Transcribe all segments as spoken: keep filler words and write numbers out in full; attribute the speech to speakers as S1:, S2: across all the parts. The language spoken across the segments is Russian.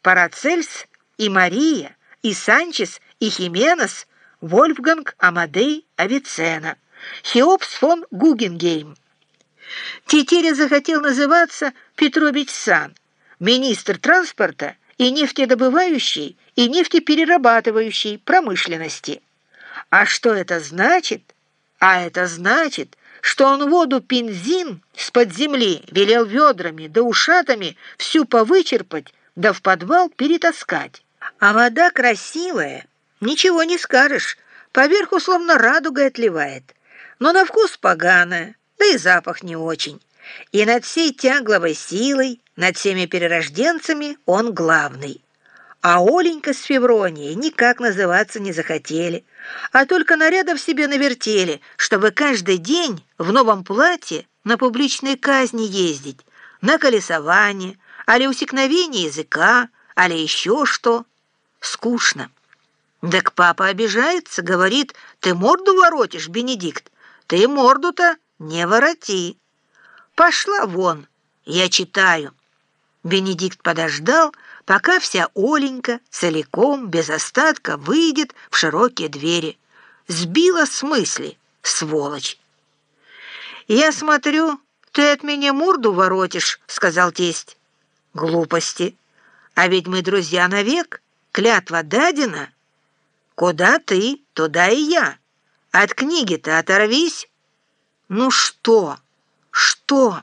S1: Парацельс, и Мария, и Санчес, и Хименес, Вольфганг Амадей Авиценна, Хеопс фон Гугенгейм. Тетеря захотел называться Петрович Сан, министр транспорта и нефтедобывающей и нефтеперерабатывающей промышленности. А что это значит? А это значит, что он воду Пензин с-под земли велел ведрами да ушатами всю повычерпать да в подвал перетаскать. А вода красивая, ничего не скажешь, поверху словно радугой отливает, но на вкус поганая, да и запах не очень. И над всей тягловой силой, над всеми перерожденцами он главный. А Оленька с Февронией никак называться не захотели, а только нарядов себе навертели, чтобы каждый день в новом платье на публичные казни ездить, на колесование, али усекновение языка, али еще что. Скучно. Так папа обижается, говорит: «Ты морду воротишь, Бенедикт, ты морду-то не вороти». Пошла вон, я читаю. Бенедикт подождал, пока вся Оленька целиком, без остатка, выйдет в широкие двери. Сбила с мысли, сволочь. «Я смотрю, ты от меня морду воротишь», — сказал тесть. «Глупости. А ведь мы друзья навек, клятва дадена. Куда ты, туда и я. От книги-то оторвись». «Ну что? Что?»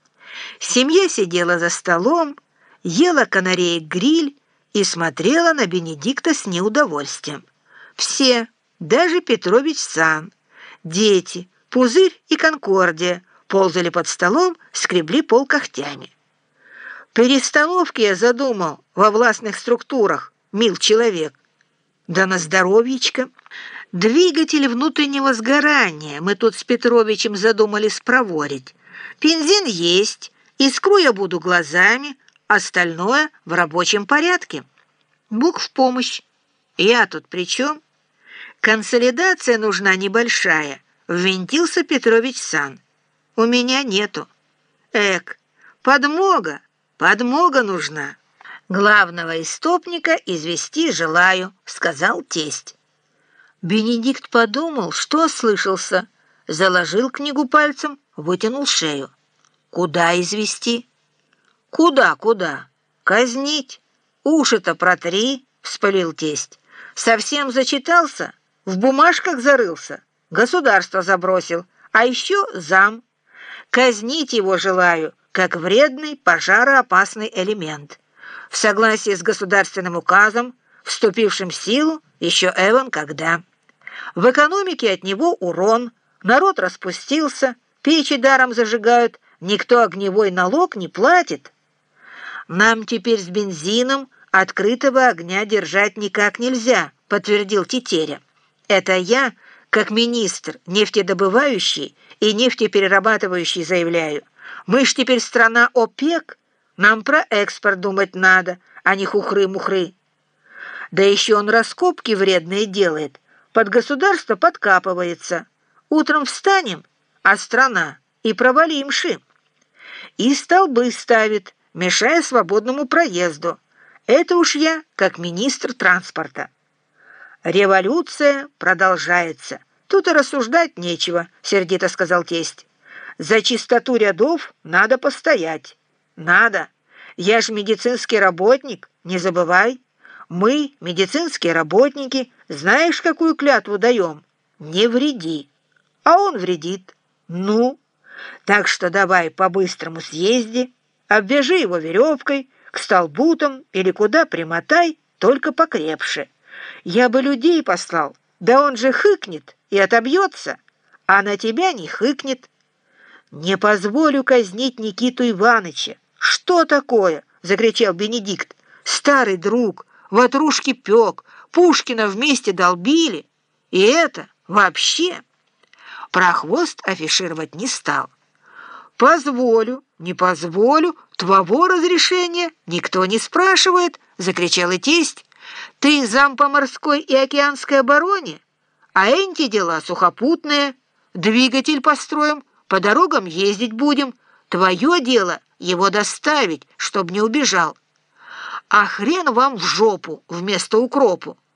S1: Семья сидела за столом, ела канареек-гриль и смотрела на Бенедикта с неудовольствием. Все, даже Петрович Сан, дети, Пузырь и Конкордия ползали под столом, скребли пол когтями. «Перестановки я задумал во властных структурах, мил человек». «Да на здоровьечко. Двигатель внутреннего сгорания мы тут с Петровичем задумали спроворить. Бензин есть, искру я буду глазами, остальное в рабочем порядке. Бог в помощь. Я тут при чем? Консолидация нужна небольшая», — ввинтился Петрович Сан. «У меня нету». «Эк, подмога, подмога нужна. Главного истопника извести желаю», — сказал тесть. Бенедикт подумал, что ослышался, заложил книгу пальцем, вытянул шею. «Куда извести?» «Куда, куда? Казнить. Уши-то протри», — вспылил тесть. «Совсем зачитался? В бумажках зарылся? Государство забросил, а еще зам. Казнить его желаю, как вредный пожароопасный элемент. В согласии с государственным указом, вступившим в силу еще эван когда. В экономике от него урон, народ распустился, печи даром зажигают, никто огневой налог не платит. Нам теперь с бензином открытого огня держать никак нельзя», — подтвердил Тетеря. «Это я, как министр нефтедобывающий и нефтеперерабатывающий, заявляю. Мы ж теперь страна ОПЕК, нам про экспорт думать надо, а не хухры-мухры. Да еще он раскопки вредные делает, под государство подкапывается. Утром встанем, а страна и провалимши. И столбы ставит, мешая свободному проезду. Это уж я, как министр транспорта». «Революция продолжается. Тут и рассуждать нечего», — сердито сказал тесть. «За чистоту рядов надо постоять». «Надо. Я ж медицинский работник, не забывай. Мы, медицинские работники, знаешь, какую клятву даем? Не вреди. А он вредит. Ну? Так что давай по-быстрому съезди, обвяжи его веревкой, к столбу там или куда примотай, только покрепше. Я бы людей послал, да он же хыкнет и отобьется, а на тебя не хыкнет. Не позволю казнить Никиту Иваныча». «Что такое?» — закричал Бенедикт. «Старый друг, ватрушки пек, Пушкина вместе долбили. И это вообще...» Прохвост афишировать не стал. «Позволю, не позволю, твоего разрешения никто не спрашивает», — закричал и тесть. «Ты зам по морской и океанской обороне, а эти дела сухопутные. Двигатель построим, по дорогам ездить будем. Твое дело его доставить, чтоб не убежал. а хрен вам в жопу вместо укропу.